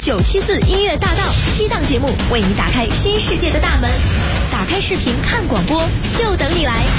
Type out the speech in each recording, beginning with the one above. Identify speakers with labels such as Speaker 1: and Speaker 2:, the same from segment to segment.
Speaker 1: 974音乐大道7档节目为你打开新世界的大门。打开视频看广播，就等你来。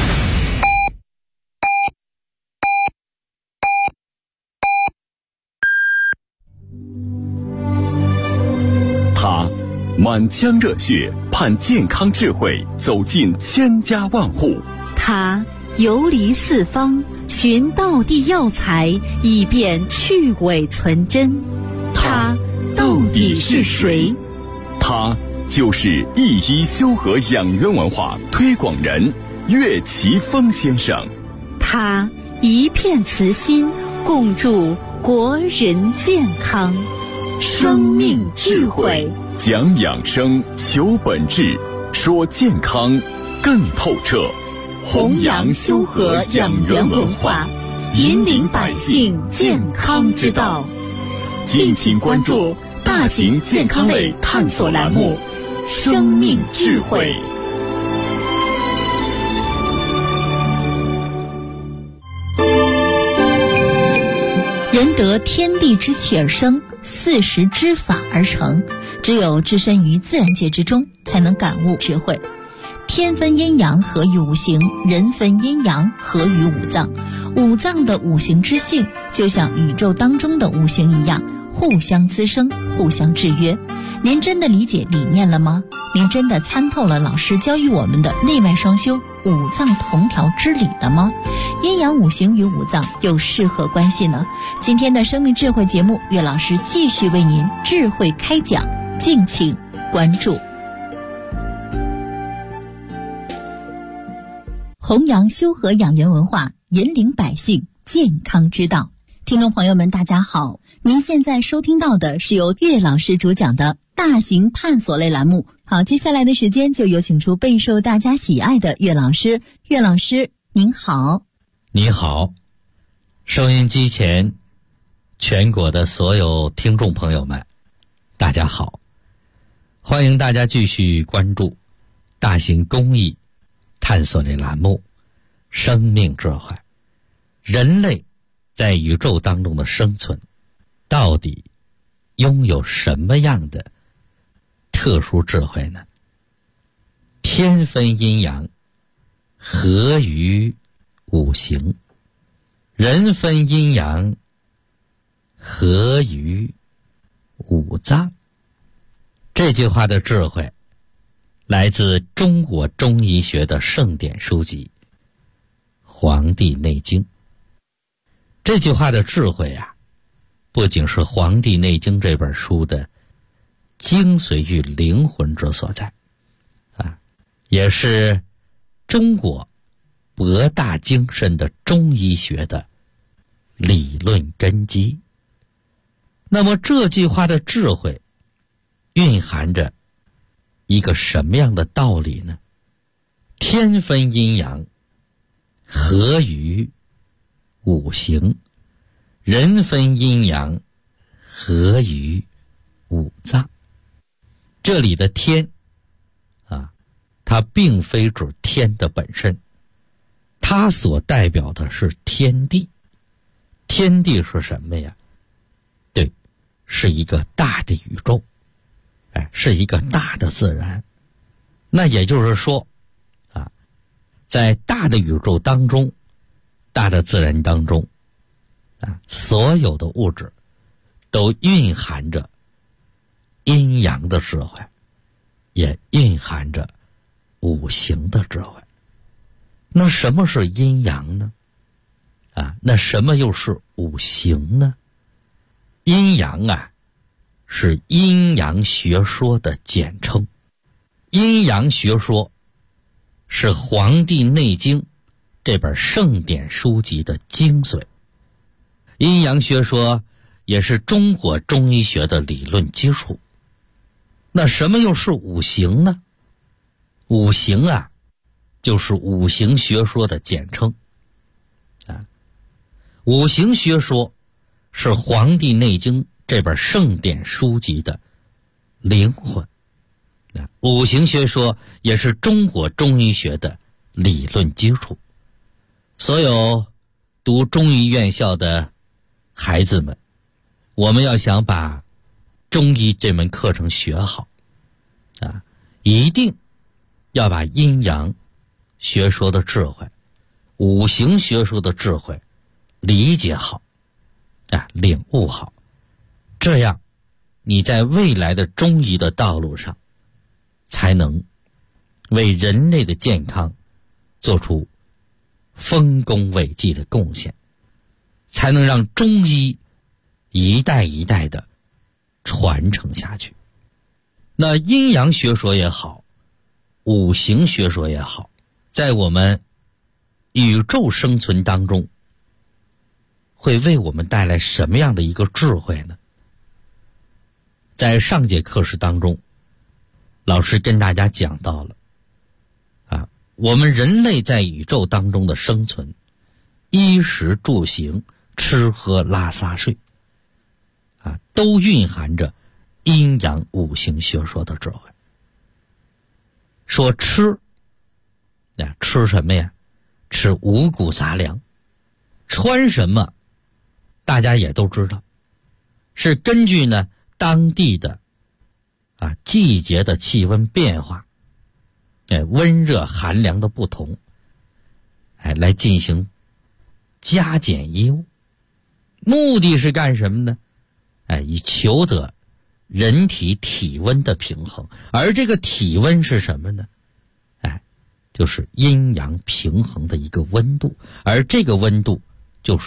Speaker 2: 他满腔热血盼健康智慧走进千家万户，
Speaker 3: 他游离四方寻道地药材，以便去伪存真。他到底是谁？
Speaker 2: 他就是一医修和养元文化推广人岳奇峰先生。
Speaker 3: 他一片慈心，共筑国人健康。生命智慧，
Speaker 2: 讲养生，求本质，说健康更透彻。
Speaker 3: 弘扬修和养元文化，引领百姓健康之道。
Speaker 2: 敬请关注大型健康类探索栏目《生命智慧》。
Speaker 4: 人得天地之气而生，40之法而成。只有置身于自然界之中，才能感悟智慧。天分阴阳，合于五行；人分阴阳，合于五脏。五脏的五行之性，就像宇宙当中的五行一样，互相滋生，互相制约。您真的理解理念了吗？您真的参透了老师教育我们的内外双修、五脏同调之理了吗？阴阳五行与五脏又是何关系呢？今天的生命智慧节目，岳老师继续为您智慧开讲，敬请关注。弘扬修和养元文化，引领百姓健康之道。听众朋友们大家好，您现在收听到的是由岳老师主讲的大型探索类栏目。好，接下来的时间就有请出备受大家喜爱的岳老师。岳老师您好。
Speaker 5: 你好，收音机前全国的所有听众朋友们大家好，欢迎大家继续关注大型公益探索类栏目生命智慧。人类在宇宙当中的生存到底拥有什么样的特殊智慧呢？天分阴阳，合于五行；人分阴阳，合于五脏。这句话的智慧来自中国中医学的圣典书籍《黄帝内经》。这句话的智慧啊，不仅是《黄帝内经》这本书的精髓与灵魂之所在啊，也是中国博大精深的中医学的理论根基。那么这句话的智慧蕴含着一个什么样的道理呢？天分阴阳，合于五行；人分阴阳，合于五脏。这里的天啊，它并非指天的本身，它所代表的是天地。天地是什么呀？对，是一个大的宇宙，是一个大的自然。那也就是说啊，在大的宇宙当中，大的自然当中啊，所有的物质都蕴含着阴阳的智慧，也蕴含着五行的智慧。那什么是阴阳呢？那什么又是五行呢？阴阳啊，是阴阳学说的简称。阴阳学说是《黄帝内经》这本圣典书籍的精髓。阴阳学说也是中国中医学的理论基础。那什么又是五行呢？五行啊，就是五行学说的简称。五行学说是《黄帝内经》这本圣典书籍的灵魂。五行学说也是中国中医学的理论基础。所有读中医院校的孩子们，我们要想把中医这门课程学好啊，一定要把阴阳学说的智慧、五行学说的智慧理解好啊，领悟好，这样你在未来的中医的道路上才能为人类的健康做出丰功伟绩的贡献，才能让中医一代一代的传承下去。那阴阳学说也好，五行学说也好，在我们宇宙生存当中会为我们带来什么样的一个智慧呢？在上节课时当中，老师跟大家讲到了啊，我们人类在宇宙当中的生存，衣食住行、吃喝拉撒睡啊，都蕴含着阴阳五行学说的智慧。说吃啊，吃什么呀？吃五谷杂粮。穿什么大家也都知道，是根据呢当地的季节的气温变化，温热寒凉的不同，来进行加减衣物。目的是干什么呢？以求得人体体温的平衡。而这个体温是什么呢？就是阴阳平衡的一个温度，而这个温度就是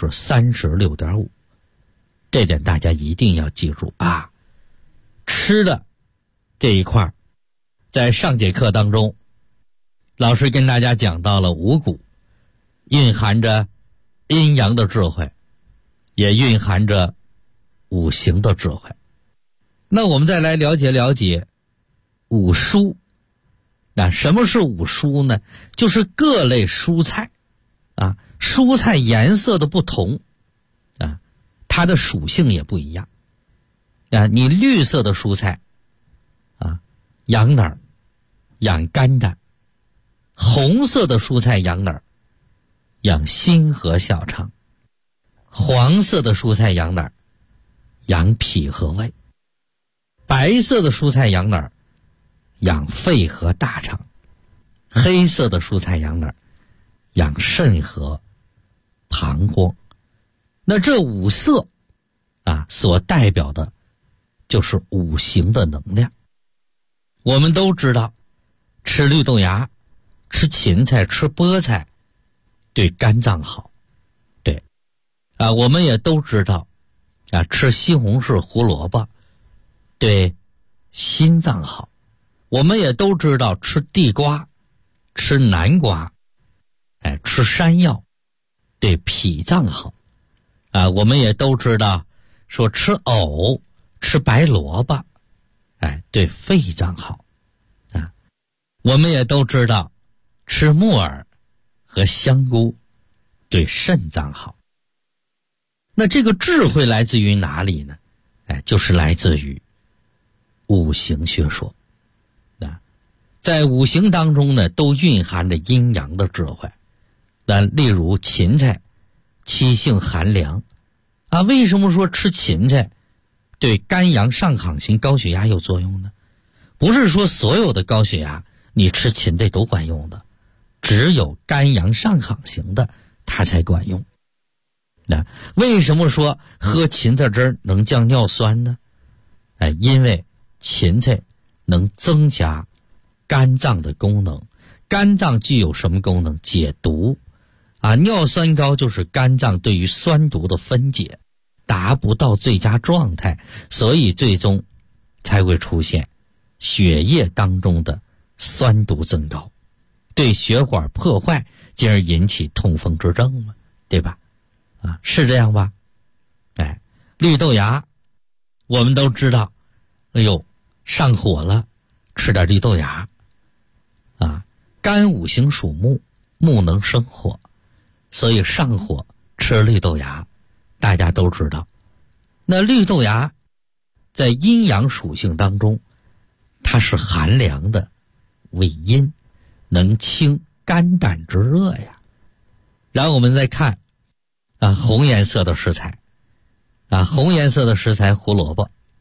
Speaker 5: 36.5。 这点大家一定要记住啊。吃的这一块，在上节课当中，老师跟大家讲到了五谷，蕴含着阴阳的智慧，也蕴含着五行的智慧。那我们再来了解了解五蔬。那什么是五蔬呢？就是各类蔬菜啊，蔬菜颜色的不同啊，它的属性也不一样啊。你绿色的蔬菜啊，养哪儿？养肝胆。红色的蔬菜养哪儿？养心和小肠。黄色的蔬菜养哪儿？养脾和胃。白色的蔬菜养哪儿？养肺和大肠。黑色的蔬菜养哪儿？养肾和膀胱。那这五色啊，所代表的就是五行的能量。我们都知道，吃绿豆芽、吃芹菜、吃菠菜对肝脏好，对啊，我们也都知道啊，吃西红柿、胡萝卜对心脏好。我们也都知道，吃地瓜、吃南瓜，吃山药对脾脏好啊。我们也都知道，说吃藕、吃白萝卜，对肺脏好啊。我们也都知道，吃木耳和香菇对肾脏好。那这个智慧来自于哪里呢？就是来自于五行学说。在五行当中呢，都蕴含着阴阳的智慧。那例如芹菜，气性寒凉啊，为什么说吃芹菜对肝阳上亢型高血压有作用呢？不是说所有的高血压你吃芹菜都管用的，只有肝阳上亢型的它才管用。那为什么说喝芹菜汁能降尿酸呢？因为芹菜能增加肝脏的功能。肝脏具有什么功能？解毒啊。尿酸高就是肝脏对于酸毒的分解达不到最佳状态，所以最终才会出现血液当中的酸毒增高，对血管破坏，进而引起痛风之症嘛，对吧？啊，是这样吧？绿豆芽我们都知道，上火了，吃点绿豆芽啊。肝五行属木，木能生火，所以上火吃绿豆芽，大家都知道。那绿豆芽在阴阳属性当中，它是寒凉的，为阴，能清肝胆之热呀。然后我们再看红颜色的食材啊，红颜色的食材胡萝卜，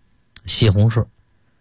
Speaker 5: 西红柿。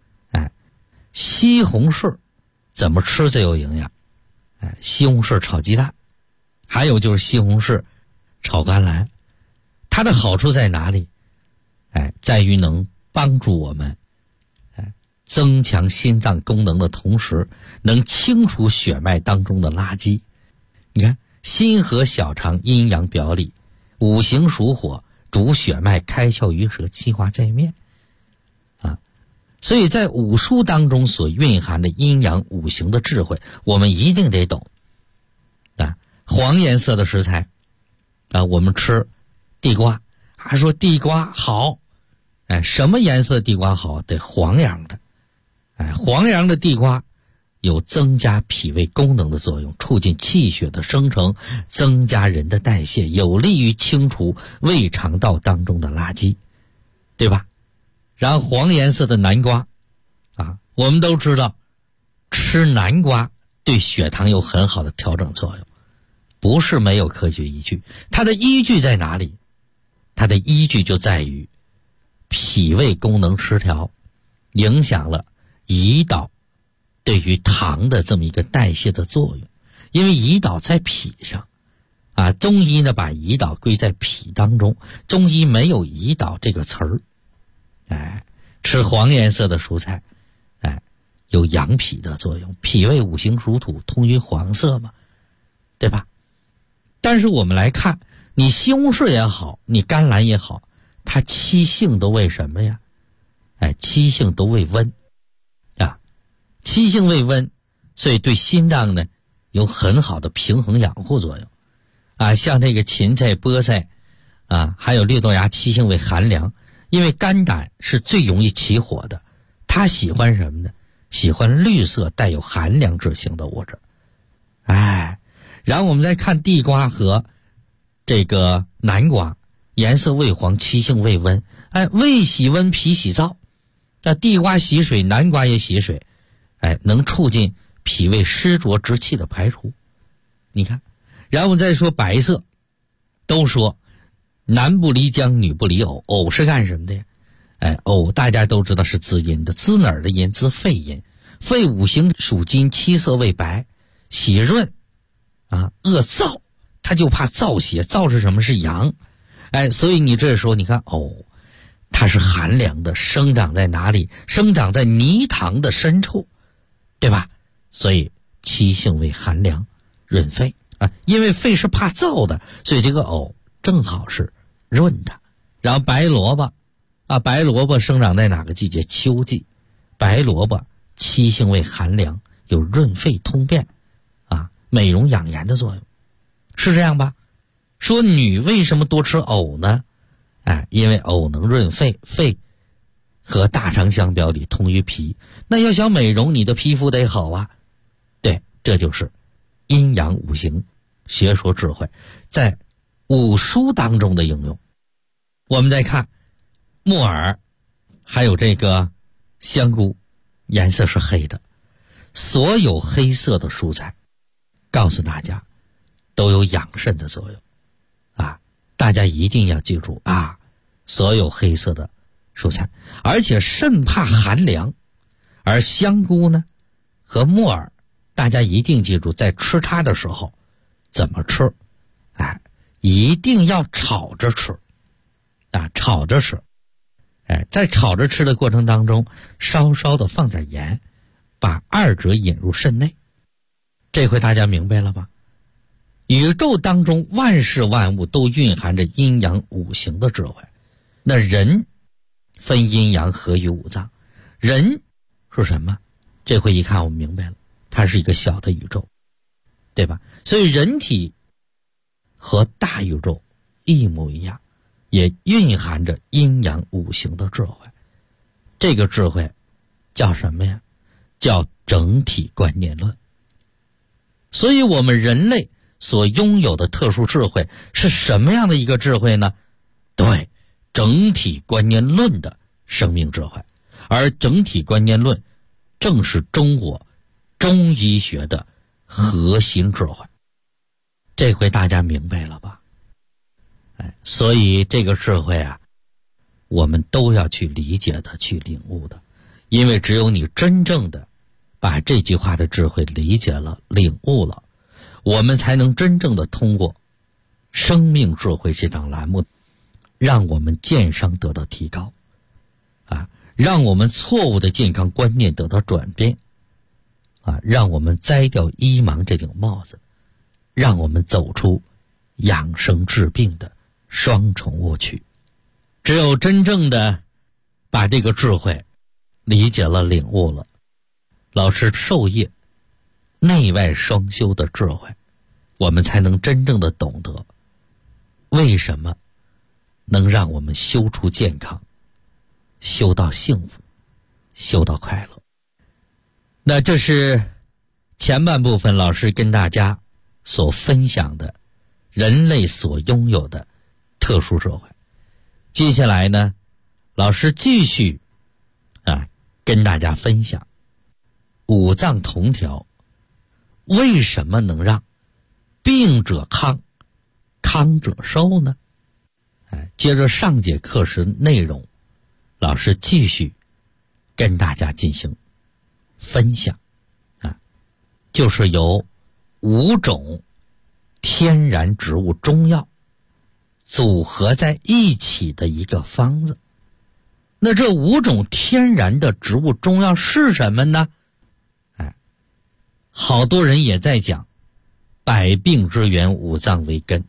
Speaker 5: 西红柿怎么吃最有营养？西红柿炒鸡蛋，还有就是西红柿炒甘蓝。它的好处在哪里？在于能帮助我们增强心脏功能的同时，能清除血脉当中的垃圾。你看，心和小肠阴阳表里，五行属火，主血脉，开窍于舌，气化在面。所以在五书当中所蕴含的阴阳五行的智慧，我们一定得懂。黄颜色的食材我们吃地瓜，还说地瓜好，什么颜色地瓜好？得黄瓤的。黄瓤的地瓜有增加脾胃功能的作用，促进气血的生成，增加人的代谢，有利于清除胃肠道当中的垃圾，对吧？然后黄颜色的南瓜我们都知道吃南瓜对血糖有很好的调整作用，不是没有科学依据。它的依据在哪里？它的依据就在于脾胃功能失调，影响了胰岛对于糖的这么一个代谢的作用。因为胰岛在脾上中医呢把胰岛归在脾当中，中医没有胰岛这个词儿。吃黄颜色的蔬菜有养脾的作用，脾胃五行属土，通于黄色嘛，对吧？但是我们来看，你西红柿也好，你甘蓝也好，它七性都为什么呀？七性都为温七性为温，所以对心脏呢有很好的平衡养护作用像这个芹菜、菠菜还有绿豆芽，七性为寒凉。因为肝胆是最容易起火的，它喜欢什么呢？喜欢绿色带有寒凉之性的物质。然后我们再看地瓜和这个南瓜，颜色为黄，七性为温。胃喜温，脾喜燥。地瓜喜水，南瓜也喜水，能促进脾胃湿浊之气的排除。你看，然后我们再说白色，都说男不离姜，女不离藕。藕是干什么的呀？藕大家都知道是滋阴的，滋哪儿的阴？滋肺阴。肺五行属金，七色为白，喜润恶燥，他就怕燥邪。燥是什么？是阳。所以你这时候你看藕，它是寒凉的，生长在哪里？生长在泥塘的深处，对吧？所以七性为寒凉，润肺因为肺是怕燥的，所以这个藕正好是润的。然后白萝卜白萝卜生长在哪个季节？秋季。白萝卜七性为寒凉，有润肺通便美容养颜的作用，是这样吧？说女为什么多吃藕呢？因为藕能润肺，肺和大肠相表里，通于脾。那要想美容，你的皮肤得好对，这就是阴阳五行学说智慧在五书当中的应用。我们再看木耳，还有这个香菇，颜色是黑的。所有黑色的蔬菜，告诉大家都有养肾的作用大家一定要记住所有黑色的蔬菜，而且肾怕寒凉。而香菇呢和木耳，大家一定记住，在吃它的时候怎么吃一定要炒着吃炒着吃在炒着吃的过程当中，稍稍的放点盐，把二者引入肾内。这回大家明白了吧？宇宙当中万事万物都蕴含着阴阳五行的智慧。那人分阴阳合于五脏，人是什么？这回一看我们明白了，它是一个小的宇宙，对吧？所以人体和大宇宙一模一样，也蕴含着阴阳五行的智慧。这个智慧叫什么呀？叫整体观念论。所以我们人类所拥有的特殊智慧是什么样的一个智慧呢？对，整体观念论的生命智慧。而整体观念论正是中国中医学的核心智慧。这回大家明白了吧？所以这个智慧我们都要去理解的，去领悟的。因为只有你真正的把这句话的智慧理解了、领悟了，我们才能真正的通过生命智慧这档栏目，让我们健商得到提高，让我们错误的健康观念得到转变，让我们摘掉医盲这顶帽子，让我们走出养生治病的双重误区。只有真正的把这个智慧理解了、领悟了，老师授业内外双修的智慧，我们才能真正的懂得为什么能让我们修出健康，修到幸福，修到快乐。那这是前半部分老师跟大家所分享的人类所拥有的特殊智慧。接下来呢，老师继续跟大家分享五脏同调为什么能让病者康，康者寿呢？接着上节课时内容，老师继续跟大家进行分享就是由5种天然植物中药组合在一起的一个方子。那这5种天然的植物中药是什么呢？好多人也在讲百病之源，五脏为根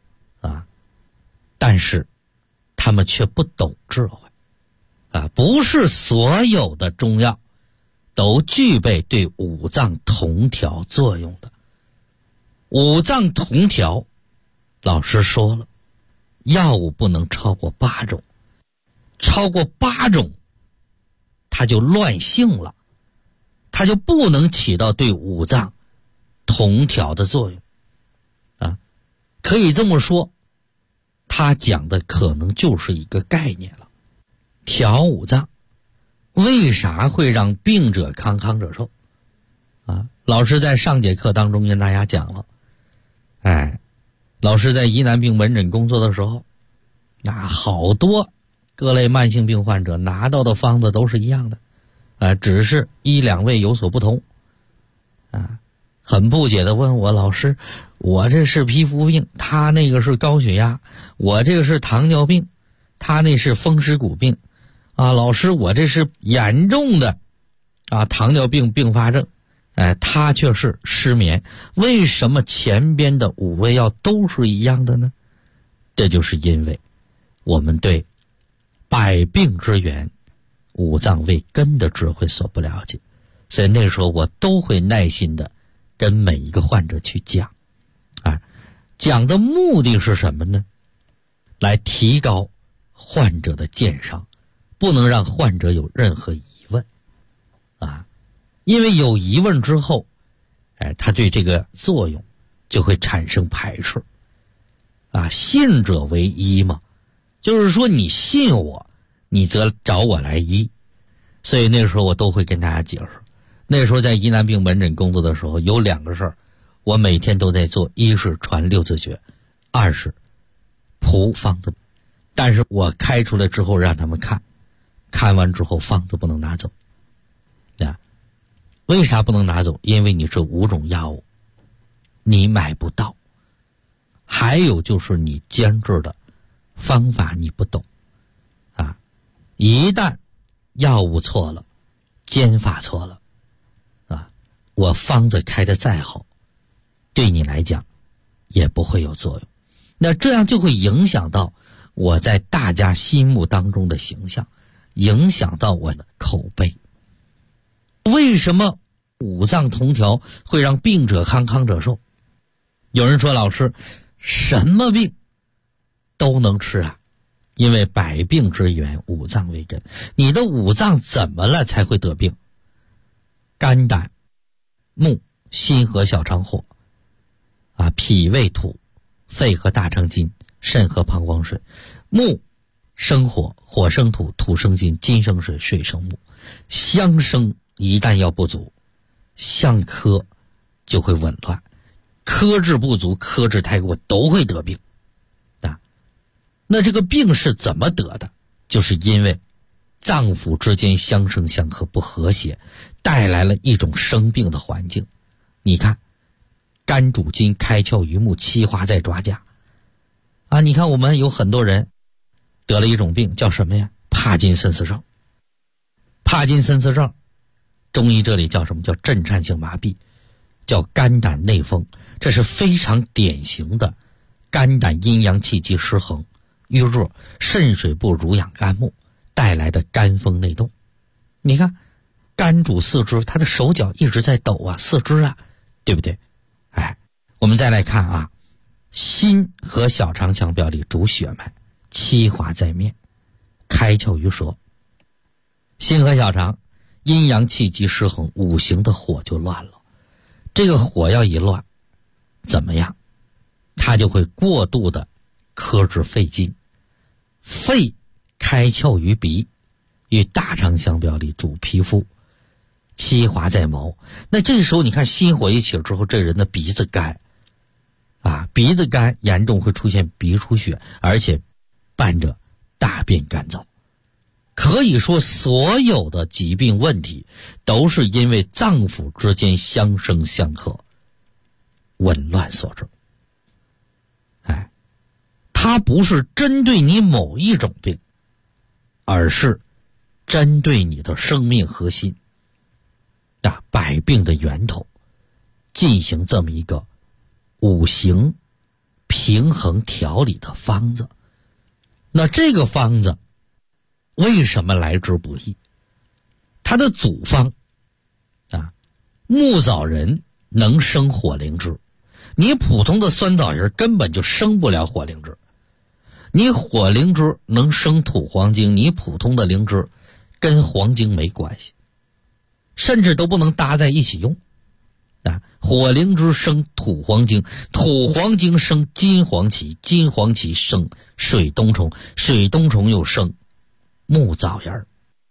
Speaker 5: 但是他们却不懂智慧不是所有的中药都具备对五脏同调作用的。五脏同调，老师说了，药物不能超过8种，超过8种它就乱性了，它就不能起到对五脏同调的作用可以这么说，他讲的可能就是一个概念了。调五脏为啥会让病者康，康者寿老师在上节课当中跟大家讲了老师在疑难病门诊工作的时候，好多各类慢性病患者拿到的方子都是一样的只是1、2味有所不同很不解的问我，老师，我这是皮肤病，他那个是高血压，我这个是糖尿病，他那是风湿骨病老师，我这是严重的糖尿病并发症他却是失眠，为什么前边的5味药都是一样的呢？这就是因为我们对百病之源，五脏为根的智慧所不了解，所以那时候我都会耐心的跟每一个患者去讲讲的目的是什么呢？来提高患者的健商，不能让患者有任何疑问因为有疑问之后他对这个作用就会产生排斥信者为医嘛，就是说你信我，你则找我来医。所以那时候我都会跟大家解释，那时候在疑难病门诊工作的时候，有2个事儿我每天都在做，一是传6字诀，2是铺方子。但是我开出来之后让他们看完之后方子不能拿走为啥不能拿走？因为你这5种药物你买不到，还有就是你监制的方法你不懂一旦药物错了，监法错了我方子开得再好，对你来讲也不会有作用。那这样就会影响到我在大家心目当中的形象，影响到我的口碑。为什么五脏同调会让病者康，康者寿？有人说，老师，什么病都能吃因为百病之源，五脏为根。你的五脏怎么了才会得病？肝胆木心和小肠火脾胃土，肺和大肠金，肾和膀胱水。木生火，火生土，土生金，金生水，水生木。相生一旦要不足，相克就会紊乱，克制不足，克制太过，都会得病那这个病是怎么得的？ 就是因为脏腑之间相生相克不和谐，带来了一种生病的环境。你看，肝主筋，开窍于目，气化在爪甲啊！你看我们有很多人得了一种病，叫什么呀？帕金森氏症。帕金森氏症，中医这里叫什么？叫震颤性麻痹，叫肝胆内风。这是非常典型的肝胆阴阳气机失衡、郁热、肾水不濡养肝木带来的肝风内动。你看，肝主四肢，他的手脚一直在抖啊，四肢啊，对不对？哎，我们再来看啊，心和小肠相表里主血脉，气化在面，开窍于舌。心和小肠阴阳气机失衡，五行的火就乱了。这个火要一乱，怎么样？它就会过度的克制肺经。肺开窍于鼻，与大肠相表里主皮肤，气化在毛。那这时候你看心火一起了之后，这人的鼻子干啊，鼻子干严重会出现鼻出血，而且伴着大便干燥。可以说所有的疾病问题都是因为脏腑之间相生相克紊乱所致。哎，它不是针对你某一种病，而是针对你的生命核心啊，百病的源头进行这么一个五行平衡调理的方子。那这个方子为什么来之不易？它的组方啊，木枣仁能生火灵芝，你普通的酸枣仁根本就生不了火灵芝。你火灵芝能生土黄精，你普通的灵芝跟黄精没关系，甚至都不能搭在一起用啊！火灵芝生土黄精，土黄精生金黄芪，金黄芪生水冬虫，水冬虫又生木枣仁。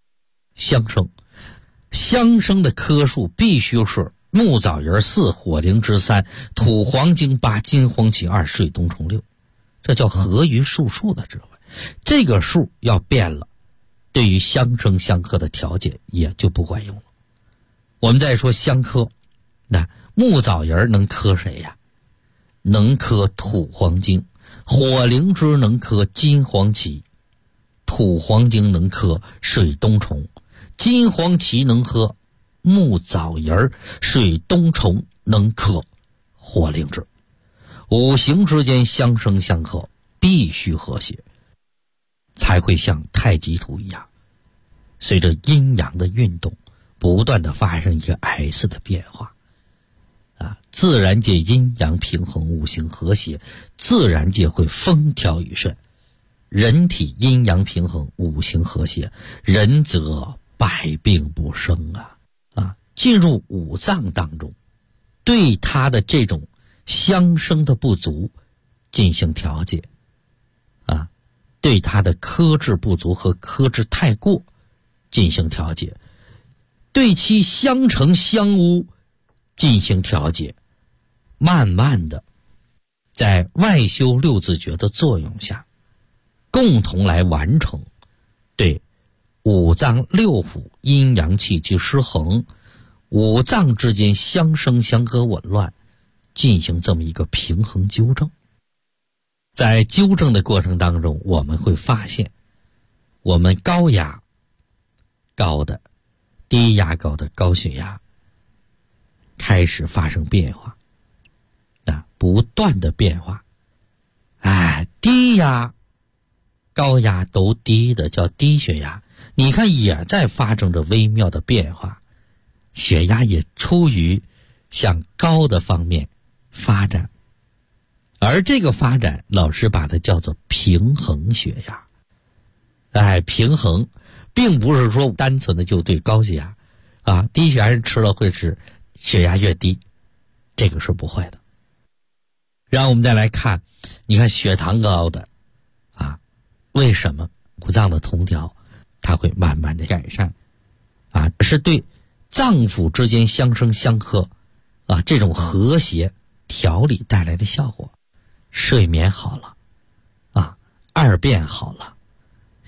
Speaker 5: 相生的科数必须是木枣仁4，火灵芝3，土黄精8，金黄芪2，水冬虫6。这叫合于数数的智慧。这个数要变了，对于相生相克的调节也就不管用了。我们再说相克，那木枣仁能克谁呀？能克土黄精，火灵芝能克金黄芪，土黄精能克水冬虫，金黄芪能克木枣仁，水冬虫能克火灵芝。五行之间相生相克，必须和谐，才会像太极图一样，随着阴阳的运动不断的发生一个 S 的变化啊！自然界阴阳平衡，五行和谐，自然界会风调雨顺。人体阴阳平衡，五行和谐，人则百病不生啊！进入五脏当中，对它的这种相生的不足进行调节啊，对它的克制不足和克制太过进行调节，对其相成相污进行调节，慢慢的在外修六字诀的作用下，共同来完成对五脏六腑阴阳气机失衡，五脏之间相生相克紊乱进行这么一个平衡纠正。在纠正的过程当中，我们会发现我们高压高的、低压高的高血压开始发生变化啊，不断的变化。低压高压都低的叫低血压，你看也在发生着微妙的变化，血压也出于向高的方面发展，而这个发展老师把它叫做平衡血压。平衡并不是说单纯的就对高血压啊，低血压人吃了会使血压越低，这个是不会的。然后我们再来看，你看血糖高的啊，为什么五脏的同调它会慢慢的改善啊？是对脏腑之间相生相克啊这种和谐调理带来的效果。睡眠好了啊，二便好了，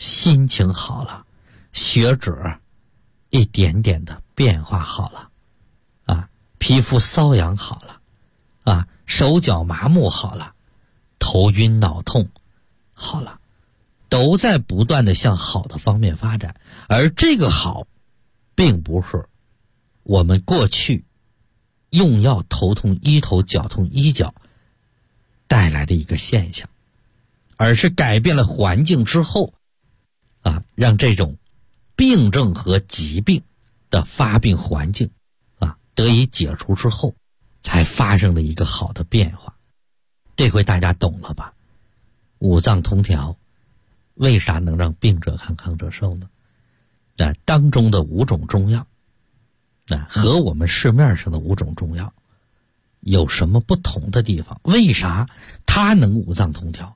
Speaker 5: 心情好了，血脂一点点的变化好了，啊，皮肤瘙痒好了，啊，手脚麻木好了，头晕脑痛好了，都在不断的向好的方面发展。而这个好并不是我们过去用药头痛医头脚痛医脚带来的一个现象，而是改变了环境之后啊，让这种病症和疾病的发病环境啊得以解除之后才发生的一个好的变化。这回大家懂了吧？五脏通调为啥能让病者康康者寿呢？当中的5种中药和我们市面上的5种中药有什么不同的地方？为啥它能五脏通调？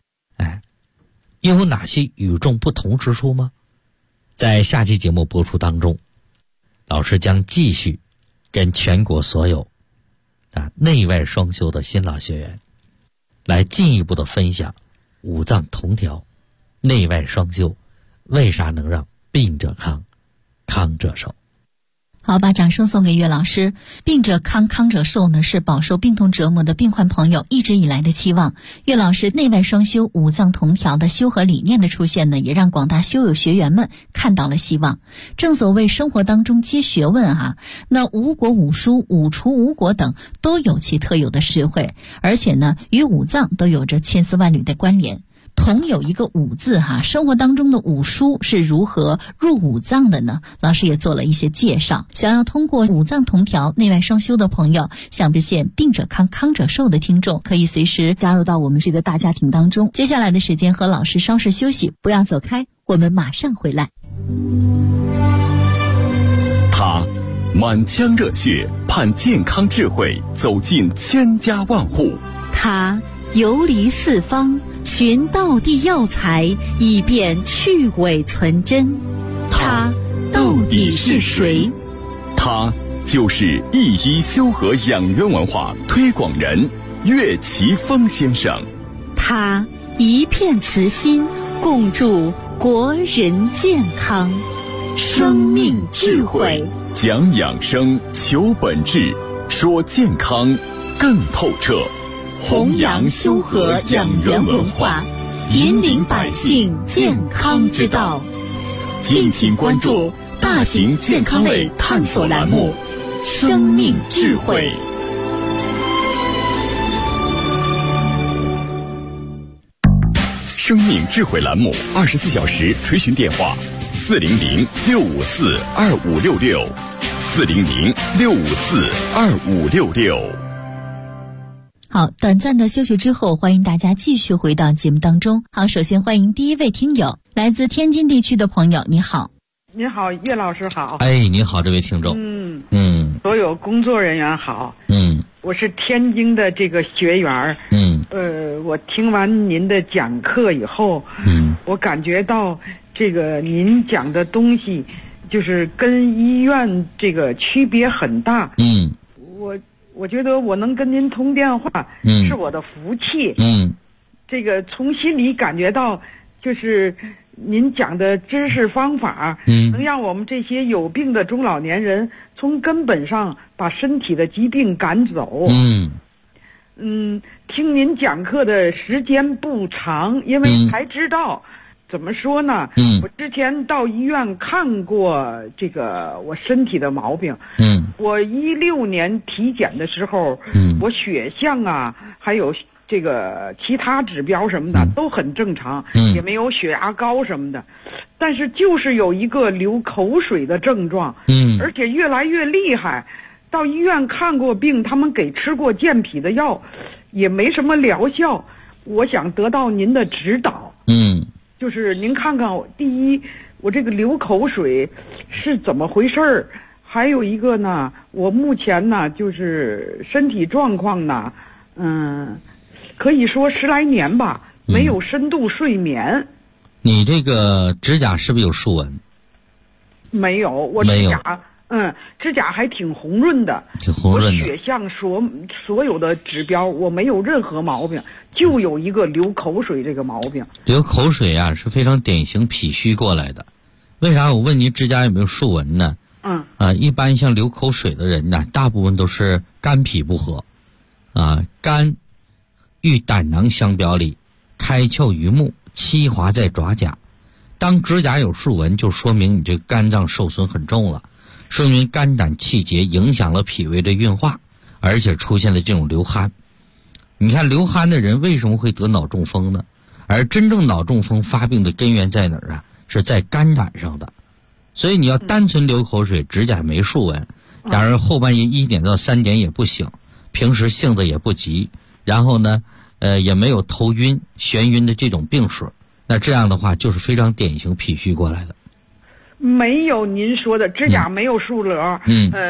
Speaker 5: 有哪些与众不同之处吗？在下期节目播出当中，老师将继续跟全国所有内外双修的新老学员来进一步的分享五脏同调、内外双修为啥能让病者康，康者寿。
Speaker 4: 好，把掌声送给岳老师。病者康，康者寿呢，是饱受病痛折磨的病患朋友一直以来的期望。岳老师内外双修、五脏同调的修和理念的出现呢，也让广大修友学员们看到了希望。正所谓生活当中皆学问啊，那五果、五蔬、五除、五果等都有其特有的实惠，而且呢，与五脏都有着千丝万缕的关联。同有一个五字哈，生活当中的五蔬是如何入五脏的呢？老师也做了一些介绍。想要通过五脏同调、内外双修的朋友，想实现病者康、康者寿的听众，可以随时加入到我们这个大家庭当中。接下来的时间和老师稍事休息，不要走开，我们马上回来。
Speaker 2: 他满腔热血，盼健康智慧走进千家万户。
Speaker 3: 他游离四方，寻道地药材，以便去伪存真。他到底是谁？
Speaker 2: 他就是一医修和养元文化推广人岳奇峰先生。
Speaker 3: 他一片慈心，共筑国人健康。生命智慧，
Speaker 2: 讲养生，求本质，说健康更透彻。
Speaker 3: 弘扬修和养元文化，引领百姓健康之道。
Speaker 2: 敬请关注大型健康类探索栏目《生命智慧》。生命智慧栏目24小时垂询电话：400-654-2566，400-654-2566。
Speaker 4: 好，短暂的休息之后，欢迎大家继续回到节目当中。好，首先欢迎第一位听友，来自天津地区的朋友，你好。
Speaker 6: 你好，岳老师好。
Speaker 5: 你好，这位听众。
Speaker 6: 所有工作人员好。我是天津的这个学员。我听完您的讲课以后，我感觉到这个您讲的东西，就是跟医院这个区别很大。我觉得我能跟您通电话，是我的福气。这个从心里感觉到，就是您讲的知识方法，能让我们这些有病的中老年人从根本上把身体的疾病赶走。听您讲课的时间不长，因为才知道。怎么说呢？我之前到医院看过这个我身体的毛病。我16年体检的时候，我血象啊，还有这个其他指标什么的都很正常，也没有血压高什么的。但是就是有一个流口水的症状，而且越来越厉害。到医院看过病，他们给吃过健脾的药，也没什么疗效。我想得到您的指导。就是您看看，第一，我这个流口水是怎么回事儿？还有一个呢，我目前呢，就是身体状况呢，可以说10来年吧，没有深度睡眠。
Speaker 5: 你这个指甲是不是有竖纹？
Speaker 6: 没有，我指甲指甲还挺红润的，
Speaker 5: 挺红润的。
Speaker 6: 我血象所有的指标我没有任何毛病，就有一个流口水这个毛病。
Speaker 5: 流口水啊是非常典型脾虚过来的。为啥我问您指甲有没有竖纹呢？一般像流口水的人呢，大部分都是肝脾不和。肝与胆囊相表里，开窍于目，期华在爪甲。当指甲有竖纹，就说明你这个肝脏受损很重了，说明肝胆气结影响了脾胃的运化，而且出现了这种流汗。你看流汗的人为什么会得脑中风呢？而真正脑中风发病的根源在哪儿啊？是在肝胆上的。所以你要单纯流口水，指甲没竖纹，然而后半夜1点到3点也不醒，平时性子也不急，然后呢也没有头晕眩晕的这种病史，那这样的话就是非常典型脾虚过来的。
Speaker 6: 没有您说的指甲没有竖棱，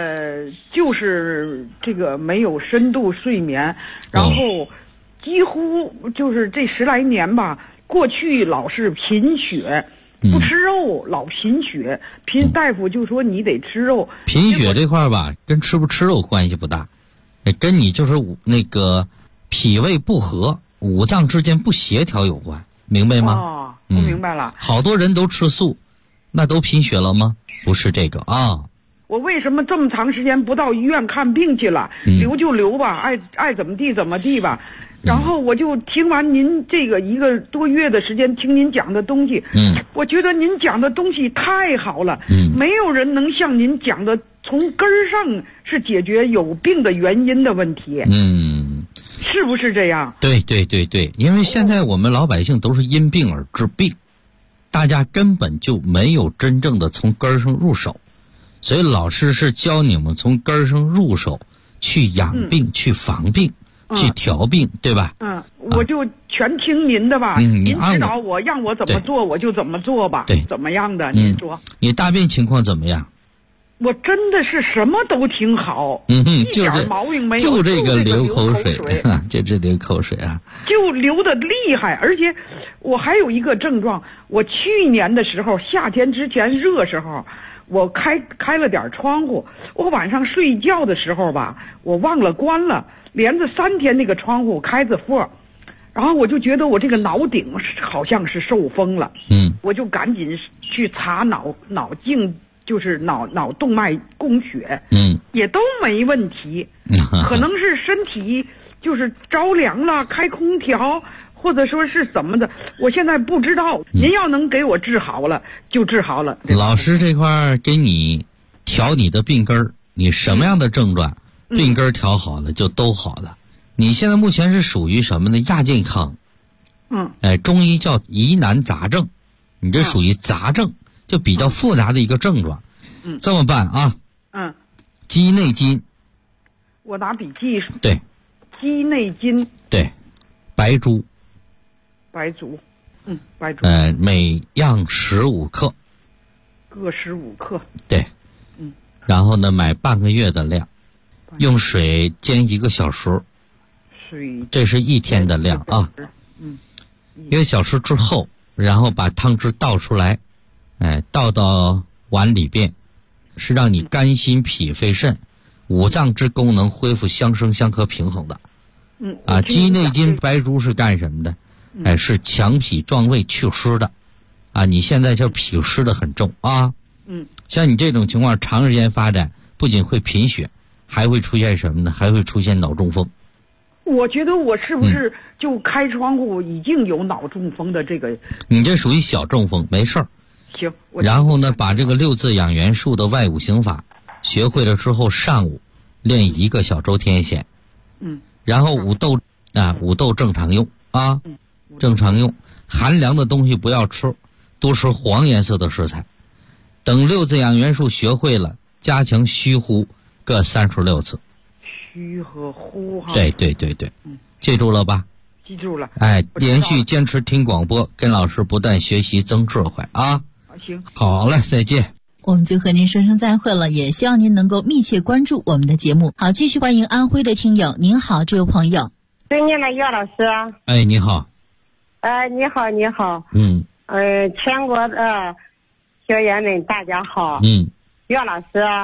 Speaker 6: 就是这个没有深度睡眠，然后几乎就是这10来年吧，过去老是贫血，不吃肉，老贫血，大夫就说你得吃肉。
Speaker 5: 贫血这块吧，跟吃不吃肉关系不大，跟你就是那个脾胃不和、五脏之间不协调有关，明白吗？
Speaker 6: 我明白了。
Speaker 5: 好多人都吃素，那都贫血了吗？不是这个啊。
Speaker 6: 我为什么这么长时间不到医院看病去了？留就留吧，爱怎么地怎么地吧。然后我就听完您这个1个多月的时间，听您讲的东西，我觉得您讲的东西太好了，没有人能像您讲的从根儿上是解决有病的原因的问题。是不是这样？
Speaker 5: 对对对对，因为现在我们老百姓都是因病而治病，大家根本就没有真正的从根儿上入手，所以老师是教你们从根儿上入手，去养病，去防病，去调病，对吧？
Speaker 6: 我就全听您的吧，您指导我，让我怎么做我就怎么做吧。
Speaker 5: 对，
Speaker 6: 怎么样的？您说。
Speaker 5: 你大便情况怎么样？
Speaker 6: 我真的是什么都挺好，一点毛病没有，
Speaker 5: 就这个流口水，就这流口水啊，
Speaker 6: 就流的厉害。而且我还有一个症状，我去年的时候夏天之前热时候，我开了点窗户，我晚上睡觉的时候吧，我忘了关了，连着3天那个窗户开着缝，然后我就觉得我这个脑顶好像是受风了，我就赶紧去查脑镜。就是脑动脉供血，也都没问题，可能是身体就是着凉了，开空调，或者说是怎么的，我现在不知道。您要能给我治好了，就治好了。
Speaker 5: 老师这块给你调你的病根儿，你什么样的症状，病根儿调好了就都好了。你现在目前是属于什么呢？亚健康，中医叫疑难杂症，你这属于杂症。就比较复杂的一个症状，这么办啊？鸡内金，
Speaker 6: 我拿笔记。
Speaker 5: 对，
Speaker 6: 鸡内金。
Speaker 5: 对，白术。
Speaker 6: 白术。
Speaker 5: 每样15克。
Speaker 6: 各15克。
Speaker 5: 对。然后呢，买半个月的量，用水煎1个小时。这是1天的量啊。1个小时之后，然后把汤汁倒出来。倒到碗里边，是让你肝心脾肺肾5脏之功能恢复相生相克平衡的。鸡内金白术是干什么的？是强脾壮胃祛湿的。你现在就脾湿的很重啊。像你这种情况长时间发展，不仅会贫血，还会出现什么呢？还会出现脑中风。
Speaker 6: 我觉得我是不是就开窗户已经有脑中风的这个？
Speaker 5: 你这属于小中风，没事儿。
Speaker 6: 行，
Speaker 5: 然后呢，把这个6字养元术的外5行法学会了之后，上午练1个小周天显，然后五豆正常用啊，正常用，寒凉的东西不要吃，多吃黄颜色的食材。等6字养元术学会了，加强虚呼各36次。
Speaker 6: 虚和呼哈。
Speaker 5: 对，记住了吧？
Speaker 6: 记住了。
Speaker 5: 连续坚持听广播，跟老师不断学习增智慧啊。
Speaker 6: 行，
Speaker 5: 好嘞，再见。
Speaker 4: 我们就和您说声再会了，也希望您能够密切关注我们的节目。好，继续欢迎安徽的听友。您好，这位朋友。
Speaker 7: 尊敬的岳老师。
Speaker 5: 你好。
Speaker 7: 你好。全国的学员们大家好。岳老师，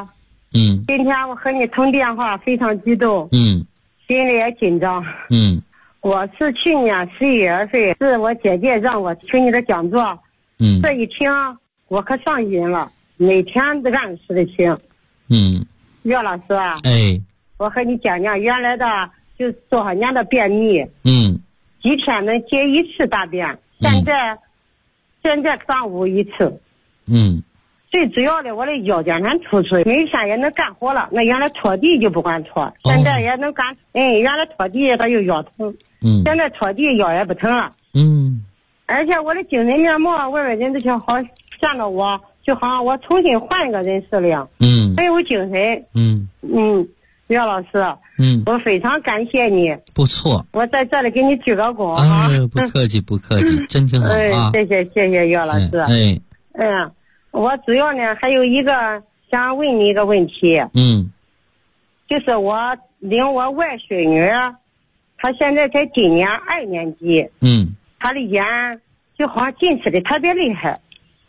Speaker 5: 今
Speaker 7: 天我和你通电话非常激动，心里也紧张。我是去年11月份，是我姐姐让我听你的讲座，这一听我可上瘾了，每天都按时的听。岳老师啊，我和你讲讲，原来的就多少年的便秘，几天能解1次大便，现在上午1次。最主要的，我的腰间盘突出，每天也能干活了。那原来拖地就不管拖，现在也能干。原来拖地它就腰疼，现在拖地腰也不疼了。而且我的精神面貌，外面人都想好见到我，就好像我重新换一个人似的样。很有精神。岳老师，我非常感谢你。
Speaker 5: 不错。
Speaker 7: 我在这里给你鞠个躬
Speaker 5: 啊！不客气，不客气，真挺好啊！
Speaker 7: 谢谢岳老师。我主要呢还有一个想问你一个问题。就是我领我外孙女，她现在在今年2年级。她的眼就好像近视的特别厉害。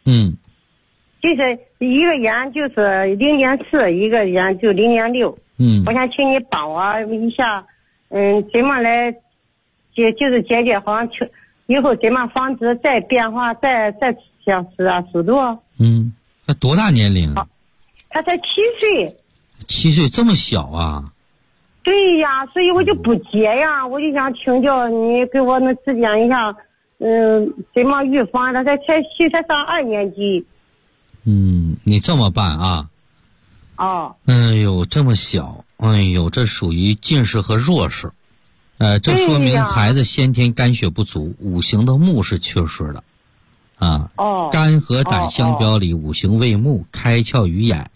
Speaker 7: 就是一个眼就是0.4，一个眼就0.6。我想请你帮我一下，怎么来就是姐姐好像以后怎么防止再变化再消失啊速度。
Speaker 5: 他多大年龄？
Speaker 7: 他才7岁。
Speaker 5: 7岁这么小啊？
Speaker 7: 对呀，所以我就不接呀，我就想请教你给我能指点一下，怎么预防？他才上2年级。
Speaker 5: 你这么办啊？哎呦，这么小，哎呦，这属于近视和弱视，这说明孩子先天肝血不足，五行的木是缺失的。肝和胆相表里，五行为木，开窍于眼，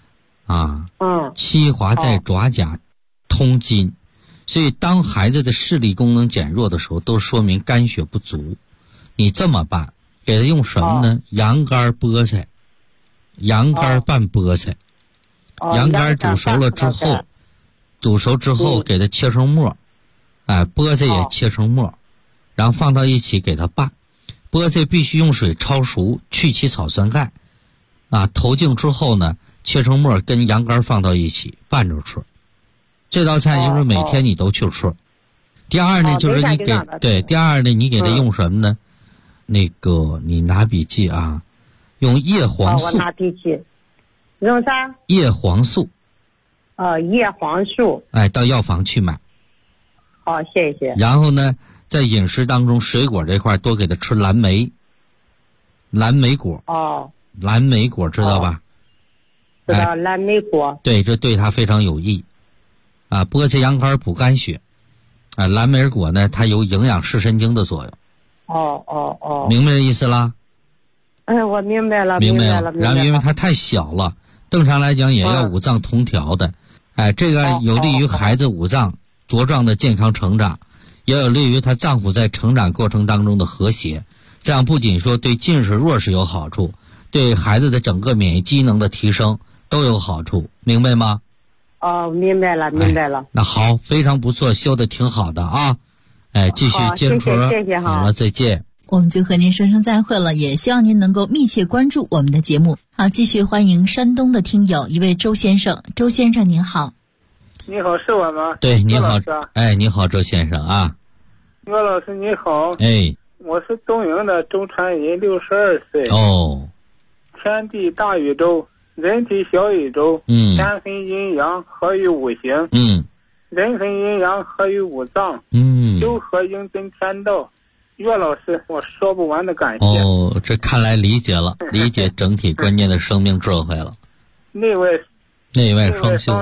Speaker 5: 七华在爪甲，通筋，所以当孩子的视力功能减弱的时候，都说明肝血不足。你这么办，给他用什么呢？羊肝菠菜，羊肝拌菠菜，羊肝煮熟了之后，给它切成末，菠菜也切成末，然后放到一起给它拌。菠菜必须用水焯熟，去其草酸钙，投净之后呢，切成末跟羊肝放到一起拌着吃。这道菜就是每天你都去吃。第二呢，就是你第二呢，你给他用什么呢？那个你拿笔记啊，用叶黄素。
Speaker 7: 我拿笔记。用啥？
Speaker 5: 叶黄素。
Speaker 7: 叶黄素。
Speaker 5: 到药房去买。
Speaker 7: 好，谢谢。
Speaker 5: 然后呢，在饮食当中，水果这块多给他吃蓝莓果。蓝莓果知道吧？
Speaker 7: 知道蓝莓果。
Speaker 5: 对，这对他非常有益。菠菜羊肝补肝血，蓝莓果呢，它有营养视神经的作用。明白这意思啦？
Speaker 7: 我明白了。
Speaker 5: 然后因为它太小了，正常来讲也要五脏同调的。这个有利于孩子五脏茁壮的健康成长，也有利于他脏腑在成长过程当中的和谐。这样不仅说对近视弱视有好处，对孩子的整个免疫机能的提升都有好处，明白吗？
Speaker 7: 明白了。
Speaker 5: 那好，非常不错，修的挺好的啊。继续坚持。
Speaker 7: 谢谢
Speaker 5: 好了，再见。
Speaker 4: 我们就和您说声再会了，也希望您能够密切关注我们的节目。好，继续欢迎山东的听友一位周先生。周先生您好。
Speaker 8: 你好，是我吗？
Speaker 5: 对，你好。你好，周先生啊。
Speaker 8: 岳老师你好。我是东营的周传人，62岁。天地大宇宙，人体小宇宙。天分阴阳，合于五行。人分阴阳，合于五脏。修和应真天道。岳老师，我说不完的感谢。
Speaker 5: 这看来理解了，理解整体关键的生命智慧了。
Speaker 8: 内外
Speaker 5: 双修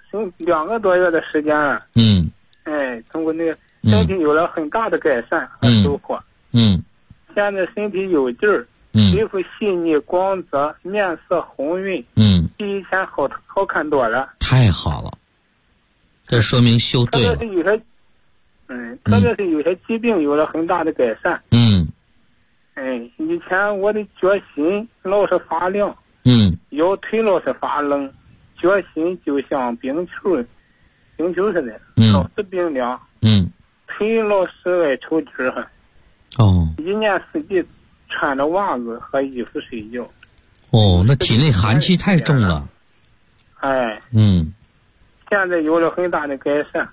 Speaker 8: 2个多月的时间了。通过那个身体有了很大的改善和收获。现在身体有劲儿，皮肤细腻光泽，面色红润。比以前好看多了。
Speaker 5: 太好了，这说明修对了。
Speaker 8: 特别是有些疾病有了很大的改善。以前我的脚心老是发凉，腰腿老是发冷，脚心就像冰球似的，老是冰凉。腿老是爱抽筋儿。一年四季穿着袜子和衣服睡觉。
Speaker 5: 那体内寒气太重了。
Speaker 8: 哎，现在有了很大的改善。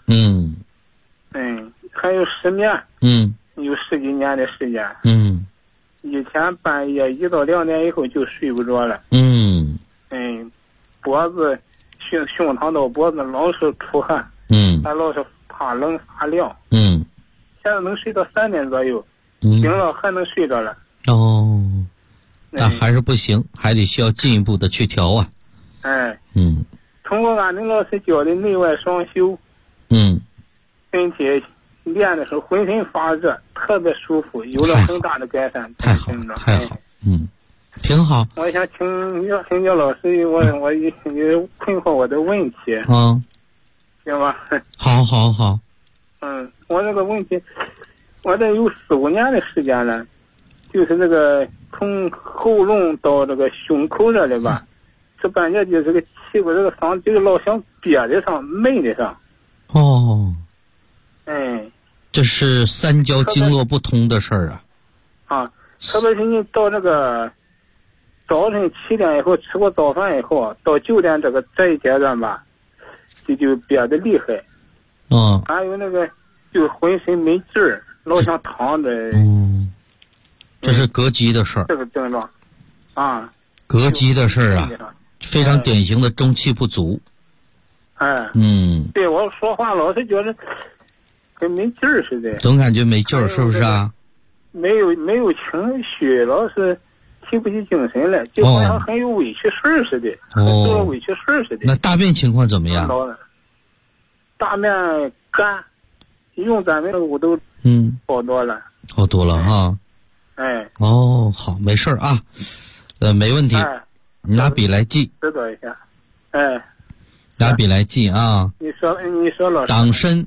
Speaker 8: 还有失眠。有10几年的时间。以前半夜1到2点以后就睡不着了。脖子胸膛到脖子老是出汗。还老是怕冷发凉。现在能睡到3点左右。醒了还能睡着了。
Speaker 5: 但还是不行，还得需要进一步的去调啊。
Speaker 8: 通过俺们老师教的内外双修。身体练的时候浑身发热，特别舒服，有了很大的改善。
Speaker 5: 太好了，太好，挺好。
Speaker 8: 我想请教老师，我困惑我的问题。行吧？
Speaker 5: 好。
Speaker 8: 我这个问题，我这有4、5年的时间了，就是这个从喉咙到这个胸口这里吧，这半截就这个气管这个嗓子就老想憋的上、闷的上。
Speaker 5: 这是三焦经络不通的事儿啊。
Speaker 8: 特别是你到这个早晨7点以后吃过早饭以后，到9点这一阶段吧，就憋得厉害。还有那个就浑身没劲儿，老想躺着。
Speaker 5: 这是膈肌的事儿。
Speaker 8: 这个症状
Speaker 5: 膈肌的事儿啊，非常典型的中气不足。
Speaker 8: 对，我说话老是觉得跟没劲儿似的，
Speaker 5: 总感觉没劲儿，是不是啊？
Speaker 8: 没有情绪，老是提不起精神来，就好像很有委屈事儿似的，受了委屈事儿似的。
Speaker 5: 那大便情况怎么样？
Speaker 8: 大便干，用咱们的屋都好多了。
Speaker 5: 好多了哈。好，没事儿啊，没问题。你拿笔来记。
Speaker 8: 知道一下。
Speaker 5: 拿笔来记啊。
Speaker 8: 你说老师。
Speaker 5: 党参。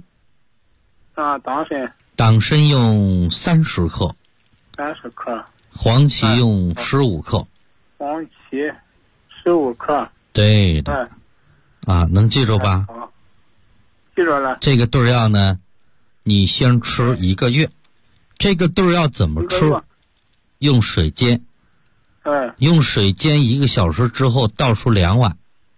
Speaker 5: 党参用30克。
Speaker 8: 30克。
Speaker 5: 黄芪用15克。
Speaker 8: 黄芪15克。
Speaker 5: 对的。能记住吧？
Speaker 8: 好，记住了。
Speaker 5: 这个对药呢，你先吃1个月。这个对药怎么吃？用水煎。用水煎1个小时之后倒出2碗。